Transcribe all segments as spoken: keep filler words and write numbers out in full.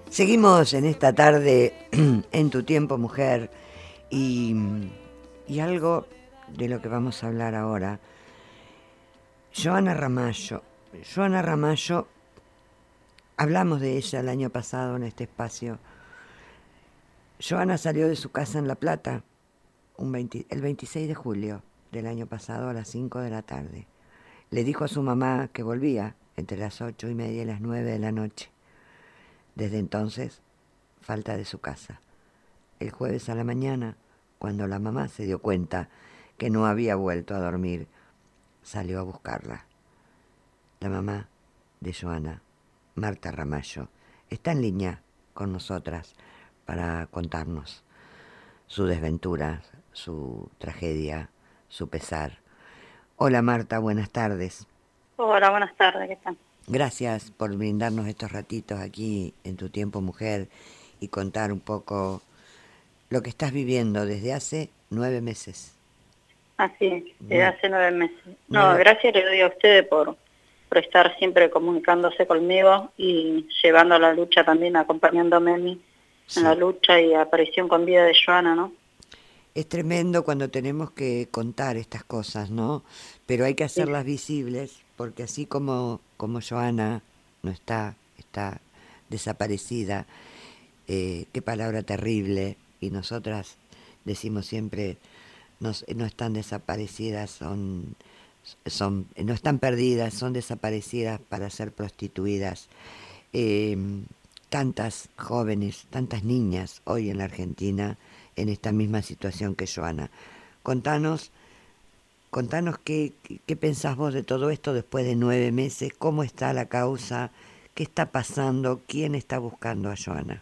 Seguimos en esta tarde en Tu Tiempo Mujer y, y algo de lo que vamos a hablar ahora. Joana Ramallo. Joana Ramallo, hablamos de ella el año pasado en este espacio. Joana salió de su casa en La Plata un veinte, el veintiséis de julio del año pasado a las cinco de la tarde. Le dijo a su mamá que volvía entre las ocho y media y las nueve de la noche. Desde entonces, falta de su casa. El jueves a la mañana, cuando la mamá se dio cuenta que no había vuelto a dormir, salió a buscarla. La mamá de Joana, Marta Ramallo, está en línea con nosotras para contarnos su desventura, su tragedia, su pesar. Hola Marta, buenas tardes. Hola, buenas tardes, ¿qué tal? Gracias por brindarnos estos ratitos aquí en Tu Tiempo Mujer y contar un poco lo que estás viviendo desde hace nueve meses. Así es, desde Nueve, hace nueve meses. No, nueve. gracias le doy a ustedes por, por estar siempre comunicándose conmigo y llevando la lucha también, acompañándome a mí Sí. en la lucha y aparición con vida de Joana, ¿no? Es tremendo cuando tenemos que contar estas cosas, ¿no? Pero hay que Sí, hacerlas visibles porque así como, como Joana no está, está desaparecida, eh, qué palabra terrible, y nosotras decimos siempre, no, no están desaparecidas, son, son, no están perdidas, son desaparecidas para ser prostituidas. Eh, tantas jóvenes, tantas niñas hoy en la Argentina en esta misma situación que Joana. Contanos, contanos qué, qué, qué pensás vos de todo esto después de nueve meses, cómo está la causa, qué está pasando, quién está buscando a Joana.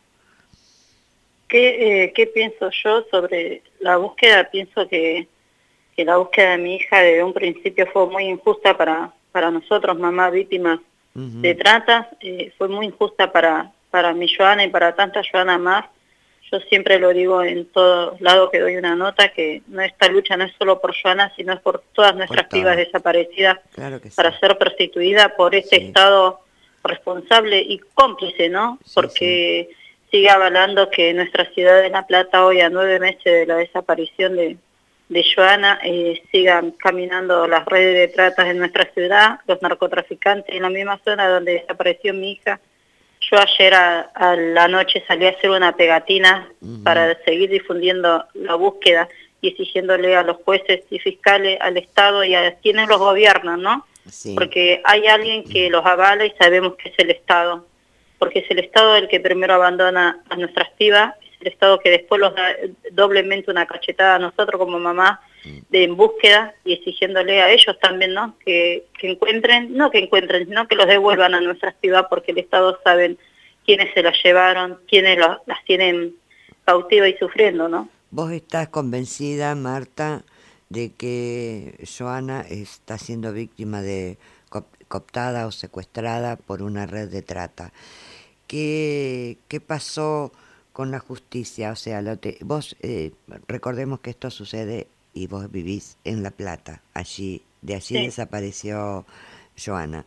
¿Qué, eh, ¿Qué pienso yo sobre la búsqueda? Pienso que, que la búsqueda de mi hija desde un principio fue muy injusta para, para nosotros, mamás víctimas Uh-huh. de trata, eh, fue muy injusta para, para mi Joana y para tantas Joana más. Yo siempre lo digo en todos lados que doy una nota, que no, esta lucha no es solo por Joana, sino es por todas nuestras Por pibas todo. desaparecidas Claro que sí. para ser prostituidas por este Sí. Estado responsable y cómplice, ¿no? Sí, Porque sí. Sigue avalando que nuestra ciudad de La Plata, hoy a nueve meses de la desaparición de, de Joana, eh, sigan caminando las redes de trata en nuestra ciudad, los narcotraficantes en la misma zona donde desapareció mi hija. Yo ayer a, a la noche salí a hacer una pegatina uh-huh. para seguir difundiendo la búsqueda y exigiéndole a los jueces y fiscales, al Estado y a quienes los gobiernan, ¿no? Sí. Porque hay alguien que los avala y sabemos que es el Estado. Porque es el Estado el que primero abandona a nuestras pibas, es el Estado que después los da doblemente una cachetada a nosotros como mamá de en búsqueda y exigiéndole a ellos también, ¿no? Que, que encuentren, no que encuentren, sino que los devuelvan a nuestras pibas porque el Estado saben quiénes se las llevaron, quiénes lo, las tienen cautivas y sufriendo, ¿no? ¿Vos estás convencida, Marta, de que Joana está siendo víctima de cooptada o secuestrada por una red de trata? ¿Qué, qué pasó con la justicia? O sea, lo te, vos, eh, recordemos que esto sucede y vos vivís en La Plata, allí, de allí sí. Desapareció Joana.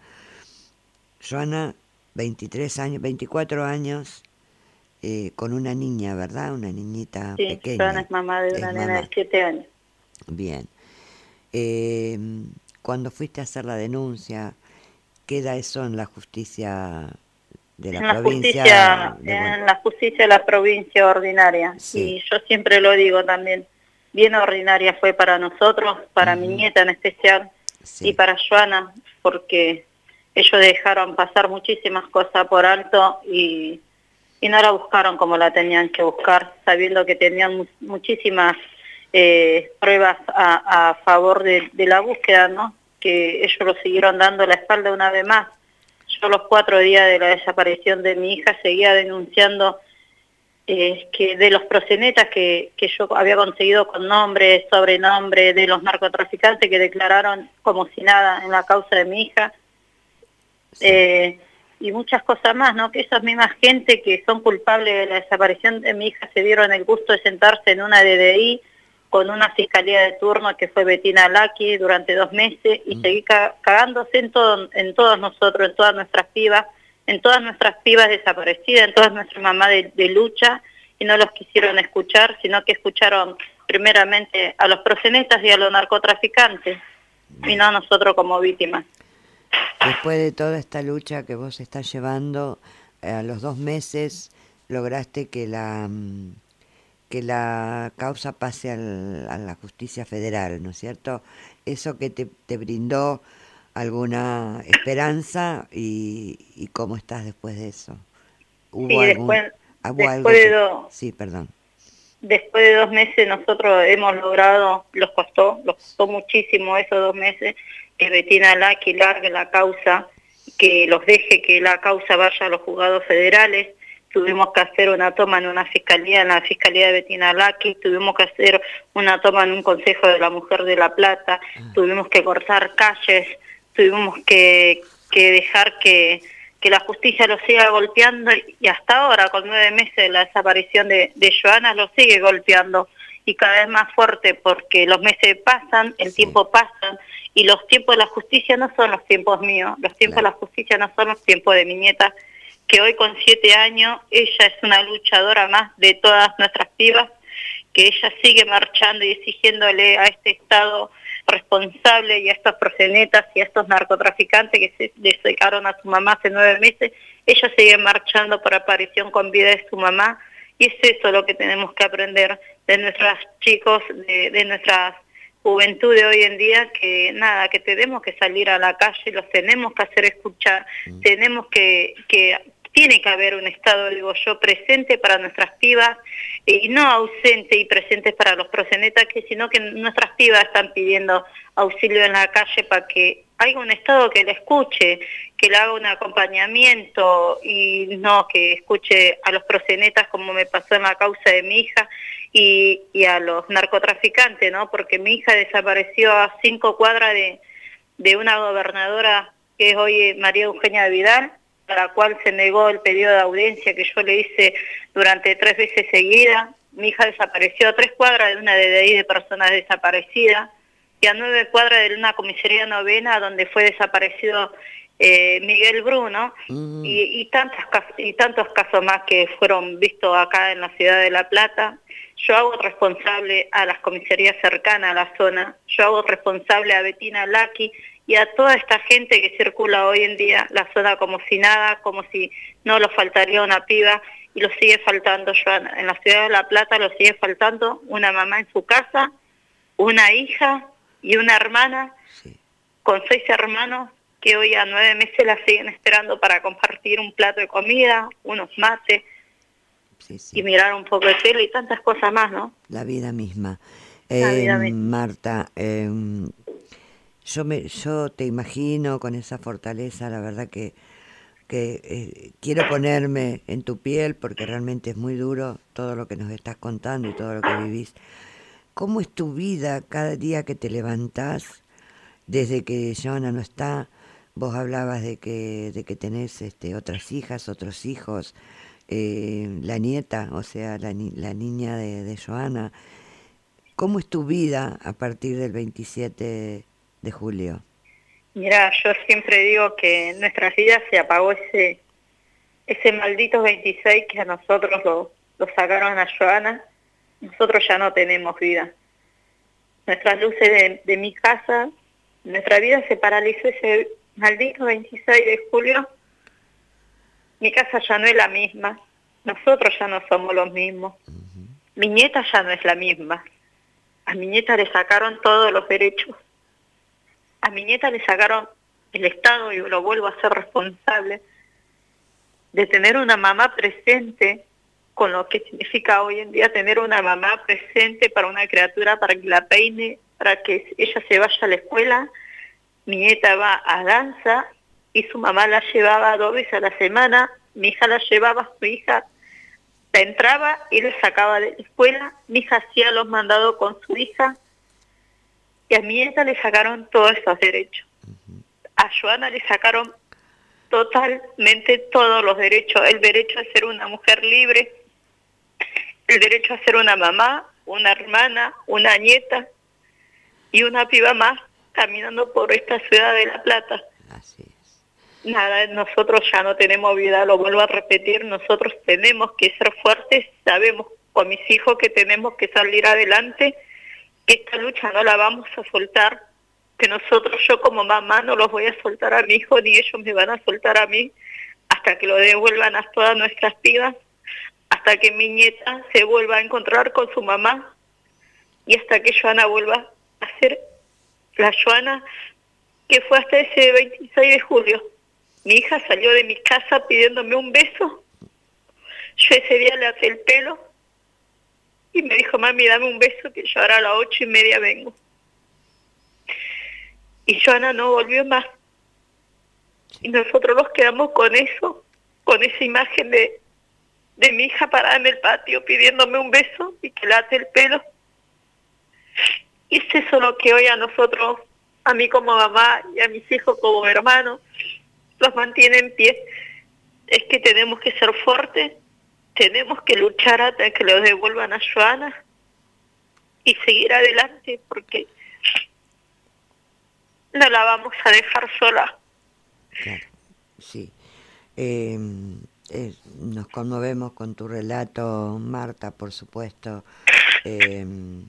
Joana, veintitrés años, veinticuatro años, eh, con una niña, ¿verdad? Una niñita sí, pequeña. Joana es mamá de una es nena mamá. de siete años. Bien. Eh, cuando fuiste a hacer la denuncia, ¿queda eso en la justicia de la en la provincia? Justicia, De Buen... En la justicia de la provincia ordinaria. Sí. Y yo siempre lo digo también, bien ordinaria fue para nosotros, para uh-huh. mi nieta en especial, sí. y para Joana, porque ellos dejaron pasar muchísimas cosas por alto y, y no la buscaron como la tenían que buscar, sabiendo que tenían mu muchísimas eh, pruebas a, a favor de, de la búsqueda, ¿no? Que ellos lo siguieron dando la espalda una vez más. Yo los cuatro días de la desaparición de mi hija seguía denunciando eh, que de los proxenetas que, que yo había conseguido con nombre, sobrenombre, de los narcotraficantes que declararon como si nada en la causa de mi hija, sí. eh, y muchas cosas más, ¿no? Que esas mismas gente que son culpables de la desaparición de mi hija se dieron el gusto de sentarse en una D D I con una fiscalía de turno que fue Bettina Laki durante dos meses y mm. seguí ca cagándose en, todo, en todos nosotros, en todas nuestras pibas, en todas nuestras pibas desaparecidas, en todas nuestras mamás de, de lucha, y no los quisieron escuchar, sino que escucharon primeramente a los proxenetas y a los narcotraficantes, y no a nosotros como víctimas. Después de toda esta lucha que vos estás llevando, eh, a los dos meses lograste que la que la causa pase al, a la justicia federal, ¿no es cierto? Eso que te, te brindó alguna esperanza, y, y cómo estás después de eso. ¿Hubo sí, algún, después, ¿hubo después algo de que, dos, sí, perdón. Después de dos meses nosotros hemos logrado, los costó, los costó muchísimo esos dos meses, que Bettina Laki largue la causa, que los deje que la causa vaya a los juzgados federales. Tuvimos que hacer una toma en una fiscalía, en la fiscalía de Bettina Laki, tuvimos que hacer una toma en un consejo de la mujer de La Plata, ah. tuvimos que cortar calles, tuvimos que, que dejar que, que la justicia lo siga golpeando, y hasta ahora, con nueve meses de la desaparición de, de Joana, lo sigue golpeando, y cada vez más fuerte, porque los meses pasan, el sí. tiempo pasa, y los tiempos de la justicia no son los tiempos míos, los tiempos claro. de la justicia no son los tiempos de mi nieta, que hoy con siete años, ella es una luchadora más de todas nuestras pibas, que ella sigue marchando y exigiéndole a este Estado responsable y a estos proxenetas y a estos narcotraficantes que se le sacaron a su mamá hace nueve meses, ella sigue marchando por aparición con vida de su mamá, y es eso lo que tenemos que aprender de nuestros chicos, de, de nuestras juventud de hoy en día, que nada, que tenemos que salir a la calle, los tenemos que hacer escuchar, mm. tenemos que, que, tiene que haber un Estado, digo yo, presente para nuestras pibas, y no ausente y presente para los proxenetas, que sino que nuestras pibas están pidiendo auxilio en la calle para que haya un Estado que le escuche, que le haga un acompañamiento, y no que escuche a los proxenetas como me pasó en la causa de mi hija, y, y a los narcotraficantes, ¿no? Porque mi hija desapareció a cinco cuadras de, de una gobernadora que es hoy María Eugenia Vidal, a la cual se negó el pedido de audiencia que yo le hice durante tres veces seguidas. Mi hija desapareció a tres cuadras de una D D I de personas desaparecidas, y a nueve cuadras de una comisaría novena donde fue desaparecido eh, Miguel Bruno, uh-huh. y, y, tantas, y tantos casos más que fueron vistos acá en la ciudad de La Plata. Yo hago responsable a las comisarías cercanas a la zona, yo hago responsable a Bettina Laki y a toda esta gente que circula hoy en día la zona como si nada, como si no lo faltaría una piba, y lo sigue faltando. Joana, en la ciudad de La Plata lo sigue faltando una mamá en su casa, una hija y una hermana, sí. con seis hermanos que hoy a nueve meses la siguen esperando para compartir un plato de comida, unos mates, sí, sí. y mirar un poco de tele y tantas cosas más, ¿no? La vida misma. La eh, vida misma. Marta, eh, yo me yo te imagino con esa fortaleza, la verdad que, que eh, quiero ponerme en tu piel, porque realmente es muy duro todo lo que nos estás contando y todo lo que vivís. ¿Cómo es tu vida cada día que te levantás, desde que Joana no está? Vos hablabas de que de que tenés este, otras hijas, otros hijos, eh, la nieta, o sea, la, ni, la niña de, de Joana. ¿Cómo es tu vida a partir del veintisiete de julio? Mira, yo siempre digo que en nuestras vidas se apagó ese ese maldito veintiséis que a nosotros lo, lo sacaron a Joana. Nosotros ya no tenemos vida. Nuestras luces de, de mi casa, nuestra vida se paralizó ese maldito veintiséis de julio. Mi casa ya no es la misma. Nosotros ya no somos los mismos. Uh-huh. Mi nieta ya no es la misma. A mi nieta le sacaron todos los derechos. A mi nieta le sacaron el Estado, y lo vuelvo a ser responsable, de tener una mamá presente, con lo que significa hoy en día tener una mamá presente para una criatura, para que la peine, para que ella se vaya a la escuela. Mi nieta va a danza y su mamá la llevaba dos veces a la semana. Mi hija la llevaba, su hija la entraba y la sacaba de la escuela. Mi hija hacía los mandados con su hija. Y a mi nieta le sacaron todos esos derechos. Uh-huh. A Joana le sacaron totalmente todos los derechos. El derecho a ser una mujer libre, el derecho a ser una mamá, una hermana, una nieta y una piba más caminando por esta ciudad de La Plata. Así es. Nada, nosotros ya no tenemos vida, lo vuelvo a repetir, nosotros tenemos que ser fuertes, sabemos con mis hijos que tenemos que salir adelante, que esta lucha no la vamos a soltar, que nosotros, yo como mamá no los voy a soltar a mi hijo, ni ellos me van a soltar a mí, hasta que lo devuelvan a todas nuestras pibas, hasta que mi nieta se vuelva a encontrar con su mamá, y hasta que Joana vuelva a ser la Joana que fue hasta ese veintiséis de julio. Mi hija salió de mi casa pidiéndome un beso. Yo ese día le até el pelo y me dijo, mami, dame un beso que yo ahora a las ocho y media vengo. Y Joana no volvió más. Y nosotros nos quedamos con eso, con esa imagen de, de mi hija parada en el patio pidiéndome un beso y que le até el pelo. Y es eso lo que hoy a nosotros, a mí como mamá y a mis hijos como hermanos, los mantiene en pie. Es que tenemos que ser fuertes, tenemos que luchar hasta que los devuelvan a Joana y seguir adelante, porque no la vamos a dejar sola. Claro, sí. Eh, eh, nos conmovemos con tu relato, Marta, por supuesto. Eh,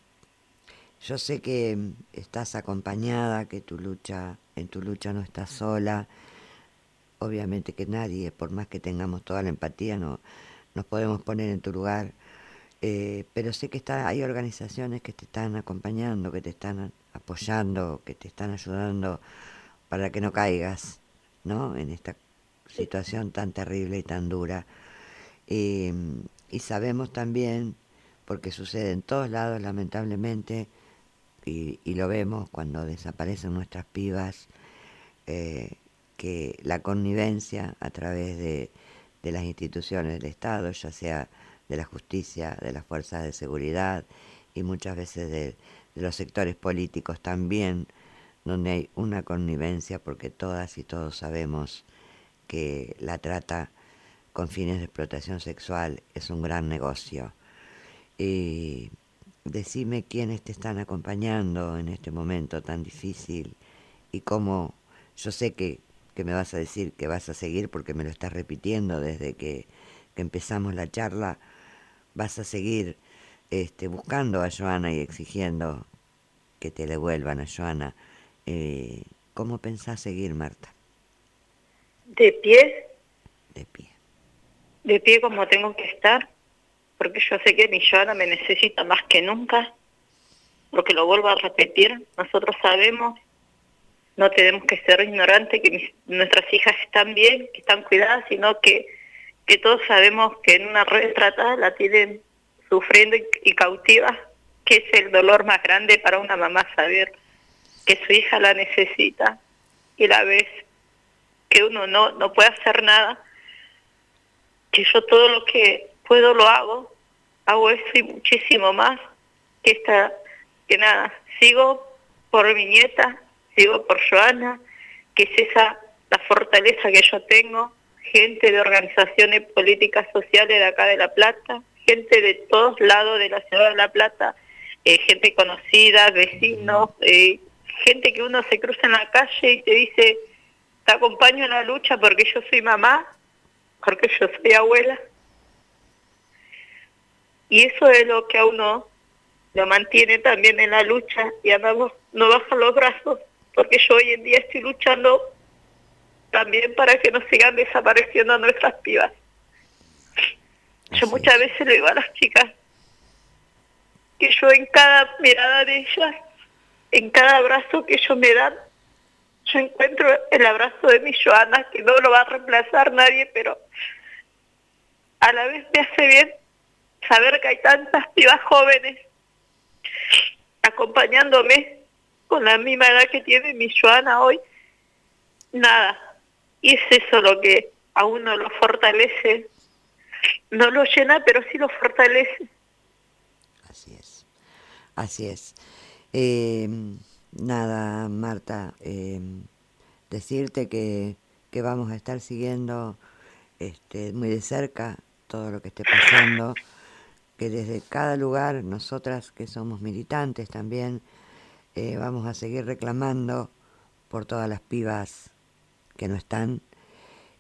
yo sé que estás acompañada, que tu lucha, en tu lucha no estás sola. Obviamente que nadie, por más que tengamos toda la empatía, no nos podemos poner en tu lugar, eh, pero sé que está, hay organizaciones que te están acompañando, que te están apoyando, que te están ayudando para que no caigas, ¿no?, en esta situación tan terrible y tan dura. Eh, y sabemos también, porque sucede en todos lados lamentablemente, y, y lo vemos cuando desaparecen nuestras pibas, eh, que la connivencia a través de, de las instituciones del Estado, ya sea de la justicia, de las fuerzas de seguridad y muchas veces de, de los sectores políticos también, donde hay una connivencia, porque todas y todos sabemos que la trata con fines de explotación sexual es un gran negocio. Y decime quiénes te están acompañando en este momento tan difícil y cómo. Yo sé que que me vas a decir que vas a seguir porque me lo estás repitiendo desde que, que empezamos la charla, vas a seguir este, buscando a Joana y exigiendo que te devuelvan a Joana. Eh, ¿Cómo pensás seguir, Marta? De pie. De pie. De pie como tengo que estar, porque yo sé que mi Joana me necesita más que nunca, porque lo vuelvo a repetir, nosotros sabemos. No tenemos que ser ignorantes, que mis, nuestras hijas están bien, que están cuidadas, sino que, que todos sabemos que en una red de trata la tienen sufriendo y, y cautiva, que es el dolor más grande para una mamá saber que su hija la necesita y la vez que uno no, no puede hacer nada, que yo todo lo que puedo lo hago, hago eso y muchísimo más, que esta, que nada, sigo por mi nieta, sigo por Joana, que es esa la fortaleza que yo tengo, gente de organizaciones políticas sociales de acá de La Plata, gente de todos lados de la ciudad de La Plata, eh, gente conocida, vecinos, eh, gente que uno se cruza en la calle y te dice, te acompaño en la lucha porque yo soy mamá, porque yo soy abuela. Y eso es lo que a uno lo mantiene también en la lucha y andamos, no bajan los brazos, porque yo hoy en día estoy luchando también para que no sigan desapareciendo nuestras pibas. Yo Así muchas es. veces le digo a las chicas que yo en cada mirada de ellas, en cada abrazo que ellos me dan, yo encuentro el abrazo de mi Joana, que no lo va a reemplazar nadie, pero a la vez me hace bien saber que hay tantas pibas jóvenes acompañándome con la misma edad que tiene mi Joana hoy. Nada. Y es eso lo que a uno lo fortalece. No lo llena, pero sí lo fortalece. Así es. Así es. Eh, nada, Marta, eh, decirte que, que vamos a estar siguiendo este, muy de cerca todo lo que esté pasando, que desde cada lugar, nosotras que somos militantes también, eh, vamos a seguir reclamando por todas las pibas que no están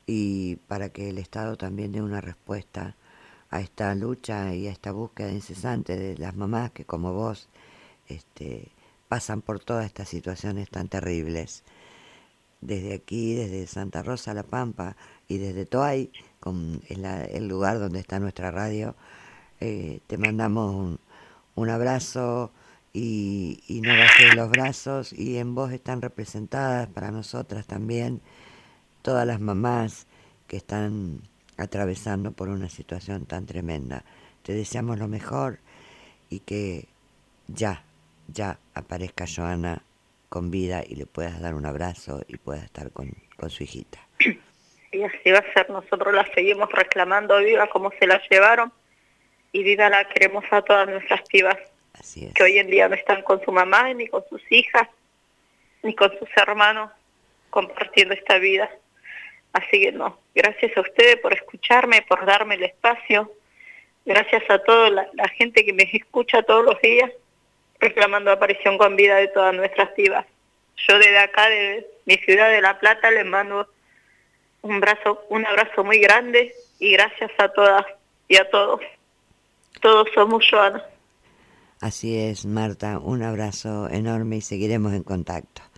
y para que el Estado también dé una respuesta a esta lucha y a esta búsqueda incesante de las mamás que como vos este, pasan por todas estas situaciones tan terribles. Desde aquí, desde Santa Rosa, La Pampa y desde Toay, con el, el lugar donde está nuestra radio, eh, te mandamos un, un abrazo y, y no bajes los brazos, y en vos están representadas para nosotras también todas las mamás que están atravesando por una situación tan tremenda. Te deseamos lo mejor y que ya, ya aparezca Joana con vida y le puedas dar un abrazo y pueda estar con, con su hijita. Y así va a ser, nosotros la seguimos reclamando viva como se la llevaron, y viva la queremos a todas nuestras pibas. Así es. Que hoy en día no están con su mamá, ni con sus hijas, ni con sus hermanos, compartiendo esta vida. Así que no, gracias a ustedes por escucharme, por darme el espacio. Gracias a toda la, la gente que me escucha todos los días, reclamando aparición con vida de todas nuestras pibas. Yo desde acá, de mi ciudad de La Plata, les mando un abrazo, un abrazo muy grande, y gracias a todas y a todos. Todos somos Joana. Así es, Marta, un abrazo enorme y seguiremos en contacto.